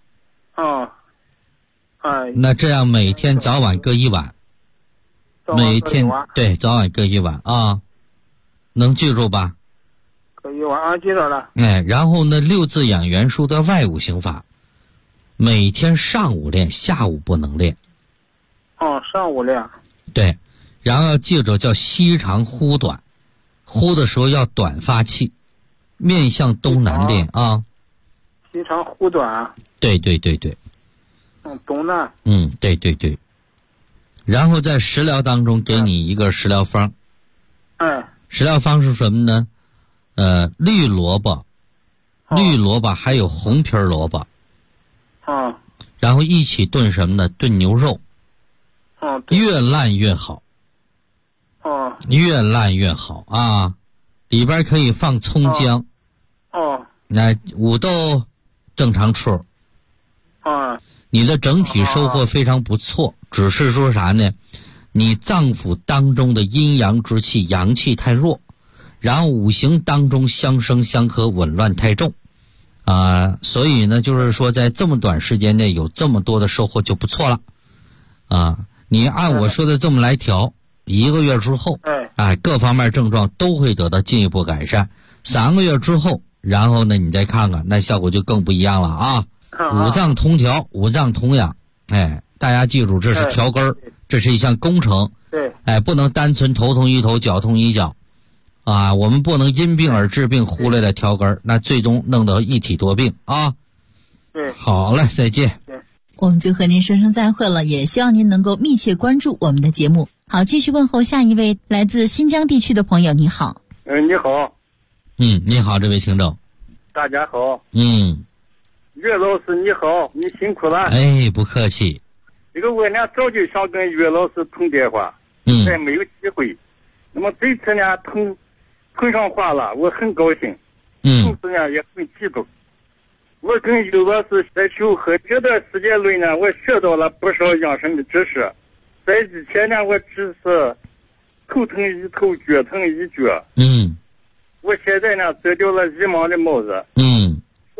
Speaker 5: 那这样每天早晚各1碗。每天对，早晚各1碗啊，能记住吧？
Speaker 8: 各1碗记住了。
Speaker 5: 然后呢，6字养元术的外五行法，每天上午练，下午不能练。
Speaker 8: 上午练。
Speaker 5: 对，然后要记住叫吸长呼短，呼的时候要短发气，面向东南练啊。
Speaker 8: 吸长呼短。
Speaker 5: 对。
Speaker 8: 东南。
Speaker 5: 对。然后在食疗当中给你一个食疗方。食疗方是什么呢？绿萝卜还有红皮萝卜。然后一起炖什么呢？炖牛肉。越烂越好。越烂越好啊！里边可以放葱姜。那五豆正常吃。你的整体收获非常不错，只是说啥呢？你脏腑当中的阴阳之气、阳气太弱，然后五行当中相生相克、紊乱太重，所以呢，就是说在这么短时间内有这么多的收获就不错了，你按我说的这么来调，1个月之后，各方面症状都会得到进一步改善。3个月之后，然后呢，你再看看，那效果就更不一样了啊！五脏同调，五脏同养，大家记住，这是调根儿，这是一项工程。不能单纯头痛医头，脚痛医脚，我们不能因病而治病，忽略了调根儿，那最终弄得一体多病啊。好嘞，再见。
Speaker 4: 我们就和您说声再会了，也希望您能够密切关注我们的节目。好，继续问候下一位来自新疆地区的朋友，你好。
Speaker 8: 你好。
Speaker 5: 你好，这位听众。
Speaker 8: 大家好。岳老师你好，你辛苦了。
Speaker 5: 不客气。
Speaker 8: 这个我呢早就想跟岳老师通电话，但没有机会。那么这次呢通上话了，我很高兴，同时呢也很激动。我跟岳老师在求和这段时间内呢，我学到了不少养生的知识。在之前呢，我只是头疼一头，脚疼一脚。我现在呢摘掉了1毛的帽子。是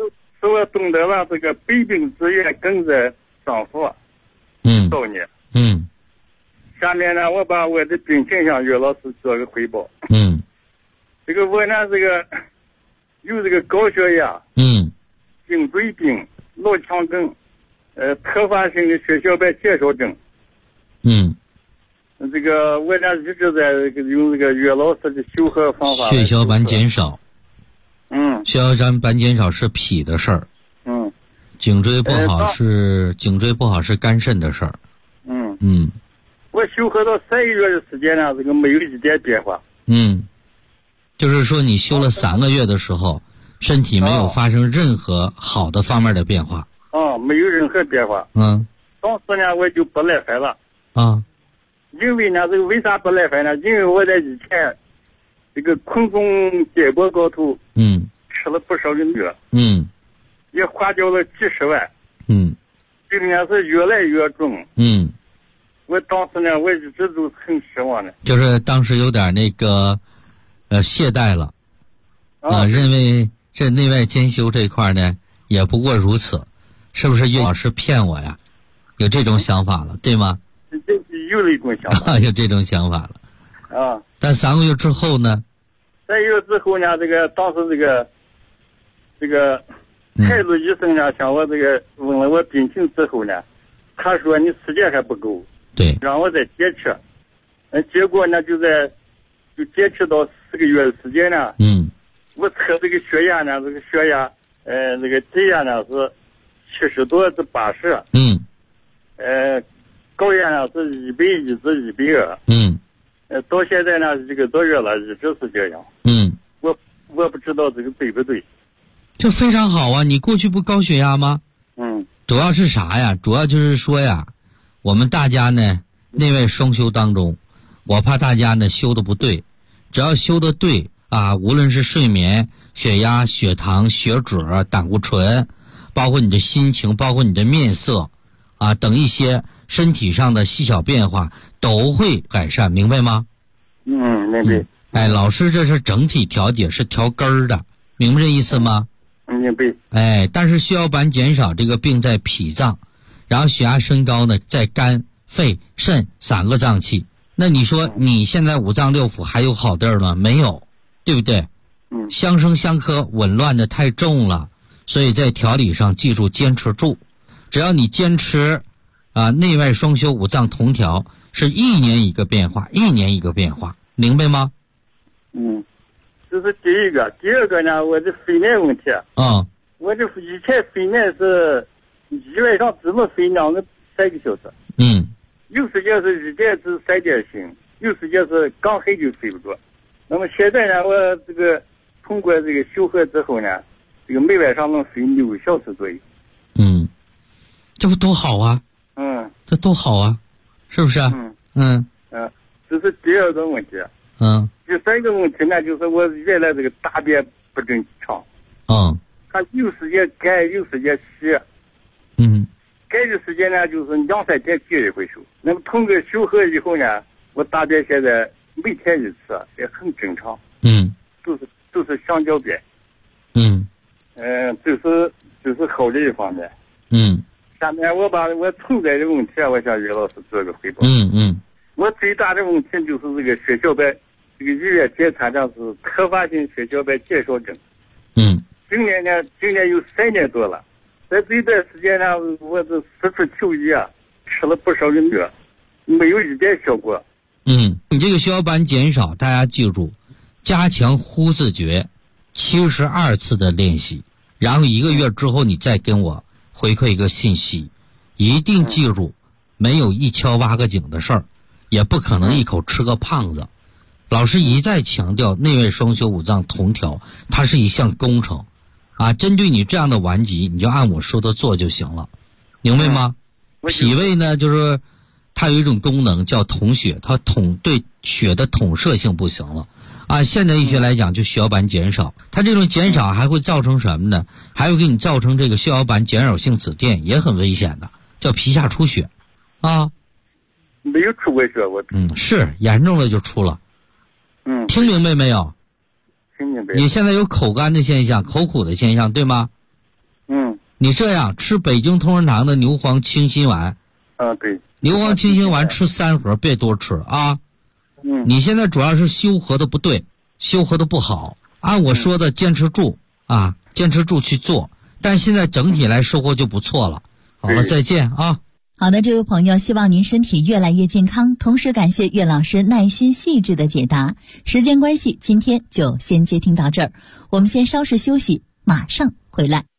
Speaker 8: 使我懂得了这个百病之源根在上腹。多年。下面呢，我把我的病情向岳老师做个汇报。这个我呢，这个有这个高血压。颈椎病、脑腔梗，特发性的血小板减少症。这个我呢一直在用这个岳老师的修和方法。
Speaker 5: 血小板减少。血小板减少是脾的事儿。颈椎不好是肝肾的事儿。
Speaker 8: 我修和到3个月的时间呢，这个没有一点变化。
Speaker 5: 就是说你修了3个月的时候，身体没有发生任何好的方面的变化。
Speaker 8: 没有任何变化。当时呢，我就不耐烦了。因为呢，这个为啥不耐烦呢？因为我在以前这个空中结果高头，吃了不少的药，也花掉了几十万，病呢是越来越重，我当时呢，我一直都很失望的，
Speaker 5: 就是当时有点那个懈怠了，认为这内外兼修这一块呢也不过如此，是不是岳老师骗我呀？有这种想法了，对吗？
Speaker 8: 有了一种想法，
Speaker 5: 有这种想法了。但3个月之后呢
Speaker 8: ？3个月之后呢，这个当时这个太子医生呢，向我这个问了我病情之后呢，他说你时间还不够，
Speaker 5: 对，
Speaker 8: 让我再坚持。结果呢，就坚持到4个月的时间呢，我测这个血压呢，这个血压，这个低压呢是70多至80，高压呢是110至120，到现在呢1个多月了，一直是这样。我不知道这个对不对。
Speaker 5: 这非常好啊！你过去不高血压吗？主要是啥呀？主要就是说呀，我们大家呢内外双修当中，我怕大家呢修的不对，只要修的对啊，无论是睡眠、血压、血糖、血脂、胆固醇，包括你的心情，包括你的面色啊等一些身体上的细小变化都会改善，明白吗？
Speaker 8: 明白。
Speaker 5: 老师这是整体调节，是调根儿的，明白这意思吗？
Speaker 8: 明白。
Speaker 5: 但是血小板减少这个病在脾脏，然后血压升高呢在肝、肺、肾3个脏器。那你说你现在5脏6腑还有好地儿吗？没有，对不对？相生相克紊乱的太重了，所以在调理上记住坚持住，只要你坚持内外双修5脏同调，是1年一个变化，1年一个变化，明白吗？
Speaker 8: 这是第一个。第二个呢，我的肺炎问题。我这以前肺炎是1晚上只能睡2个3个小时。有时间是1点至3点醒，有时间是刚黑就睡不着。那么现在呢，我这个通过这个修和之后呢，这个每晚上能睡6个小时左右。
Speaker 5: 这不多好啊！这多好啊，是不是？
Speaker 8: 这是第二个问题。第3个问题呢，就是我原来这个大便不正常。它有时间干，有时间稀。干的时间呢，就是2、3天接一回手。那么通过修和以后呢，我大便现在每天1次，也很正常。都是香蕉便。这是好的一方面。下面我把我存在的问题我向岳老师做个汇报。我最大的问题就是这个血小板，这个医院检查上是特发性血小板减少症。今年有3年多了，在这段时间呢，我是四处求医吃了不少的药，没有一点效果。
Speaker 5: 你这个血小板减少，大家记住，加强呼字诀72次的练习，然后1个月之后你再跟我回馈一个信息，一定记住，没有一敲挖个井的事儿，也不可能一口吃个胖子。老师一再强调内外双修5脏同调，它是一项工程针对你这样的顽疾，你就按我说的做就行了，明白吗？脾胃呢，就是它有一种功能叫统血，它对血的统摄性不行了现代医学来讲，就血小板减少，它这种减少还会造成什么呢？还会给你造成这个血小板减少性紫癜，也很危险的，叫皮下出血
Speaker 8: 没有出过血，我
Speaker 5: 是严重了就出了。听明白没有？
Speaker 8: 听明白。
Speaker 5: 你现在有口干的现象，口苦的现象，对吗？ 你这样吃北京同仁堂的牛黄清心丸。
Speaker 8: 对。
Speaker 5: 牛黄清心丸吃3盒，别多吃啊。你现在主要是修合的不对，修合的不好。按我说的坚持住啊，坚持住去做。但现在整体来收获就不错了。好了，再见啊。
Speaker 4: 好的，这位朋友，希望您身体越来越健康，同时感谢岳老师耐心细致的解答。时间关系，今天就先接听到这儿，我们先稍事休息，马上回来。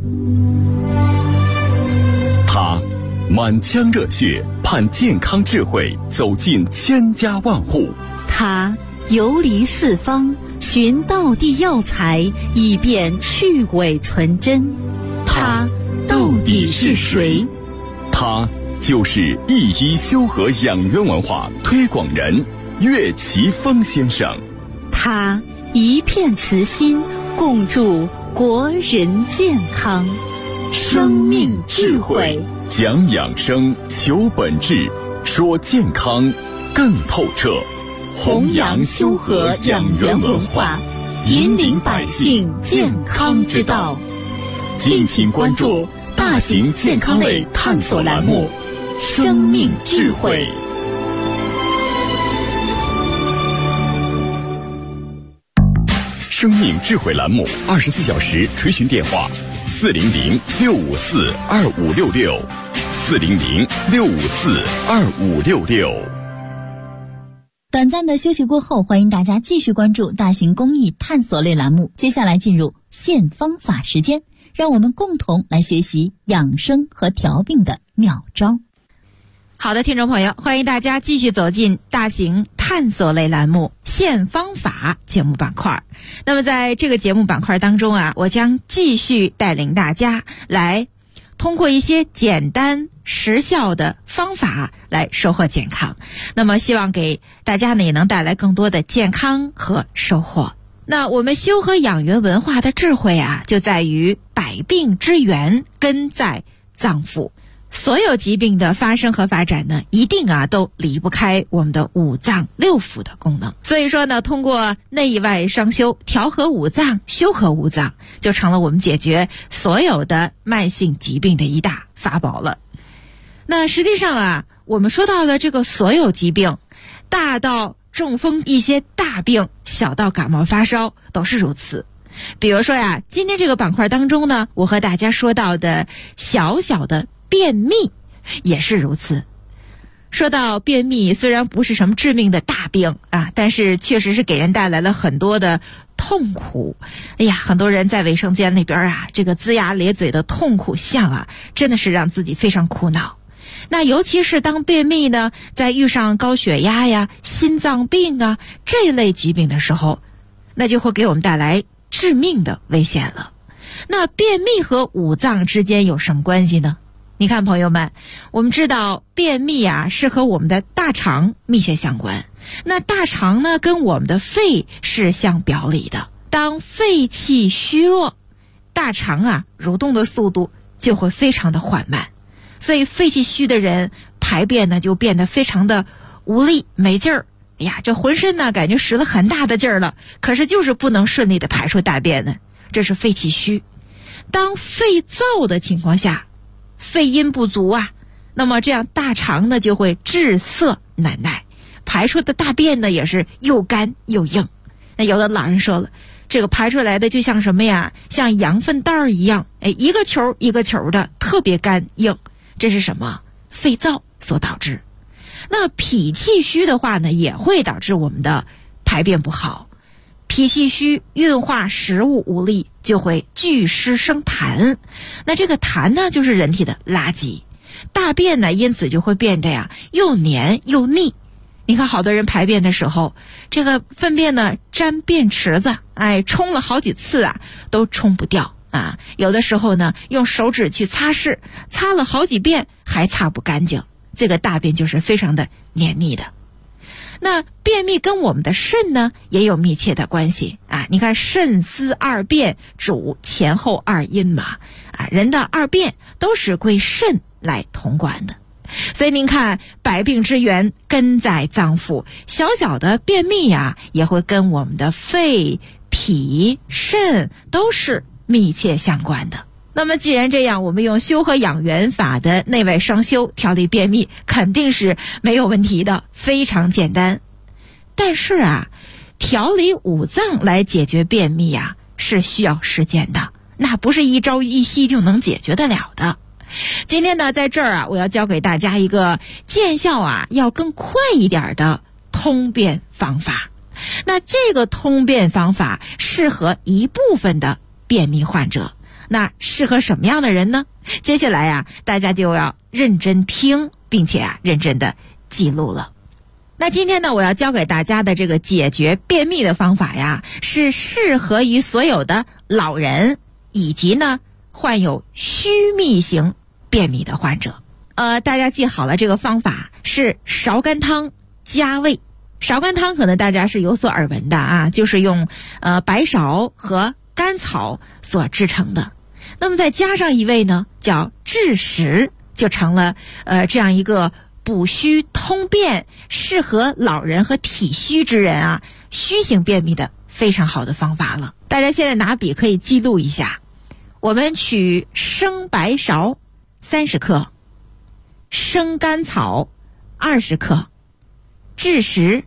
Speaker 2: 他满腔热血盼健康智慧走进千家万户，
Speaker 3: 他游离四方寻道地药材，以便去伪存真。他到底是谁？
Speaker 2: 他就是一医修和养元文化推广人岳奇峰先生。
Speaker 3: 他一片慈心，共筑国人健康。生命智慧，
Speaker 2: 讲养生，求本质，说健康更透彻。
Speaker 3: 弘扬修和养元文化，引领百姓健康之道。敬请关注大型健康类探索栏目《生命智慧》。
Speaker 2: 生命智慧栏目24小时垂询电话：400-654-2566，400-654-2566。
Speaker 4: 短暂的休息过后，欢迎大家继续关注大型公益探索类栏目。接下来进入现方法时间，让我们共同来学习养生和调病的妙招。
Speaker 9: 好的，听众朋友，欢迎大家继续走进大型探索类栏目现方法节目板块。那么在这个节目板块当中啊，我将继续带领大家来通过一些简单实效的方法来收获健康。那么希望给大家呢也能带来更多的健康和收获。那我们修和养元文化的智慧啊，就在于百病之源根在脏腑。所有疾病的发生和发展呢，一定都离不开我们的五脏六腑的功能。所以说呢，通过内外双修，调和五脏，修和五脏，就成了我们解决所有的慢性疾病的一大法宝了。那实际上我们说到的这个所有疾病，大到中风一些大病，小到感冒发烧，都是如此。比如说今天这个板块当中呢，我和大家说到的小小的便秘也是如此。说到便秘，虽然不是什么致命的大病但是确实是给人带来了很多的痛苦。很多人在卫生间那边这个龇牙咧嘴的痛苦相真的是让自己非常苦恼。那尤其是当便秘呢，在遇上高血压呀、心脏病这一类疾病的时候，那就会给我们带来致命的危险了。那便秘和五脏之间有什么关系呢？你看朋友们，我们知道便秘是和我们的大肠密切相关。那大肠呢跟我们的肺是相表里的。当肺气虚弱，大肠蠕动的速度就会非常的缓慢。所以肺气虚的人排便呢就变得非常的无力没劲儿。这浑身呢感觉使了很大的劲儿了，可是就是不能顺利的排出大便呢，这是肺气虚。当肺燥的情况下，肺阴不足那么这样大肠呢就会滞涩难耐，排出的大便呢也是又干又硬。那有的老人说了，这个排出来的就像什么呀，像羊粪蛋儿一样，一个球一个球的，特别干硬。这是什么？肺燥所导致。那脾气虚的话呢，也会导致我们的排便不好。脾气虚，运化食物无力，就会聚湿生痰。那这个痰呢，就是人体的垃圾。大便呢，因此就会变得又黏又腻。你看好多人排便的时候，这个粪便呢沾便池子，冲了好几次都冲不掉有的时候呢用手指去擦拭，擦了好几遍还擦不干净，这个大便就是非常的黏腻的。那便秘跟我们的肾呢也有密切的关系你看肾司二便，主前后二阴嘛人的二便都是归肾来统管的。所以您看，百病之源根在脏腑，小小的便秘也会跟我们的肺、脾、肾都是密切相关的。 那么既然这样，我们用修和养元法的内外双修调理便秘肯定是没有问题的，非常简单。但是啊，调理五脏来解决便秘啊，是需要时间的，那不是一朝一夕就能解决得了的。今天呢，在这儿啊，我要教给大家一个见效啊要更快一点的通便方法。那这个通便方法适合一部分的便秘患者，那适合什么样的人呢？接下来啊，大家就要认真听，并且啊，认真的记录了。那今天呢，我要教给大家的这个解决便秘的方法呀，是适合于所有的老人以及呢患有虚秘型便秘的患者。大家记好了，这个方法是芍甘汤加味。芍甘汤可能大家是有所耳闻的啊，就是用白芍和甘草所制成的。那么再加上一味呢，叫枳实，就成了这样一个补虚通便，适合老人和体虚之人啊，虚型便秘的非常好的方法了。大家现在拿笔可以记录一下。我们取生白芍30克，生甘草20克，枳实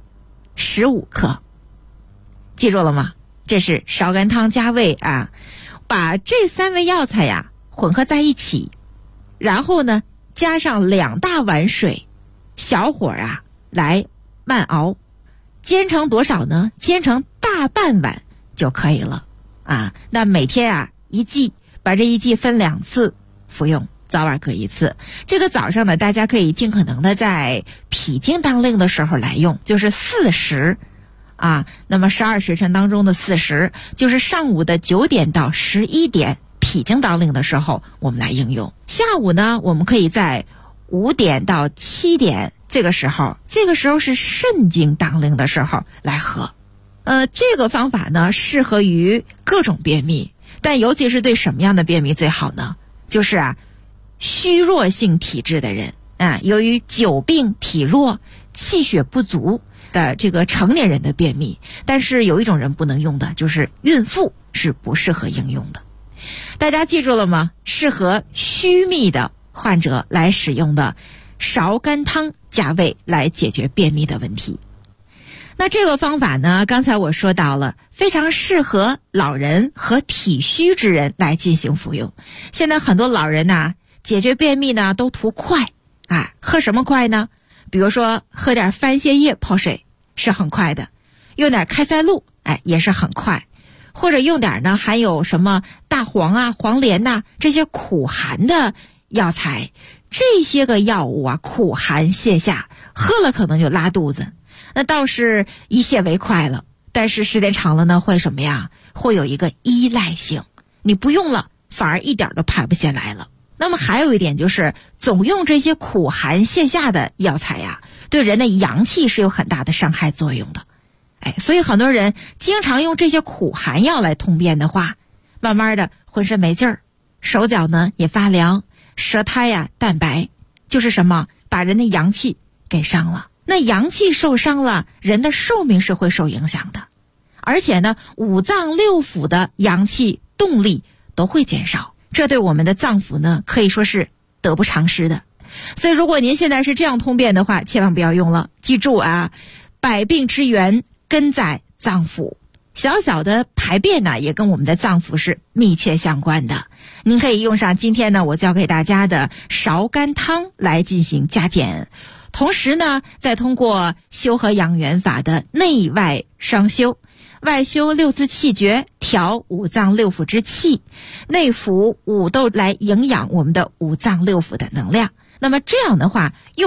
Speaker 9: 15克，记住了吗？这是芍甘汤加味啊，把这3味药材呀混合在一起，然后呢加上2大碗水，小火啊来慢熬，煎成多少呢？煎成大半碗就可以了啊。那每天啊1剂，把这1剂分2次服用，早晚各1次。这个早上呢，大家可以尽可能的在脾经当令的时候来用，就是4时啊。那么12时辰当中的4时，就是上午的9点到11点脾经当令的时候，我们来应用。下午呢，我们可以在5点到7点这个时候是肾经当令的时候来喝。这个方法呢，适合于各种便秘，但尤其是对什么样的便秘最好呢？就是啊，虚弱性体质的人啊，由于久病体弱、气血不足的这个成年人的便秘。但是有一种人不能用的，就是孕妇是不适合应用的。大家记住了吗？适合虚秘的患者来使用的芍甘汤加味来解决便秘的问题。那这个方法呢，刚才我说到了，非常适合老人和体虚之人来进行服用。现在很多老人呢，解决便秘呢都图快啊，喝什么快呢？比如说喝点番泻叶泡水是很快的，用点开塞露也是很快，或者用点呢含有什么大黄啊、黄连呐这些苦寒的药材。这些个药物啊，苦寒泻下，喝了可能就拉肚子，那倒是一泻为快了，但是时间长了呢，会什么呀？会有一个依赖性，你不用了反而一点都排不下来了。那么还有一点就是，总用这些苦寒泻下的药材呀，对人的阳气是有很大的伤害作用的。所以很多人经常用这些苦寒药来通便的话，慢慢的浑身没劲儿，手脚呢也发凉，舌苔呀淡白，就是什么？把人的阳气给伤了。那阳气受伤了，人的寿命是会受影响的，而且呢，五脏六腑的阳气动力都会减少，这对我们的脏腑呢，可以说是得不偿失的。所以如果您现在是这样通便的话，千万不要用了。记住啊，百病之源根在脏腑，小小的排便呢，也跟我们的脏腑是密切相关的。您可以用上今天呢我教给大家的芍甘汤来进行加减，同时呢，再通过修和养元法的内外双修，外修六字气诀，调五脏六腑之气，内服五豆来营养我们的五脏六腑的能量。那么这样的话，用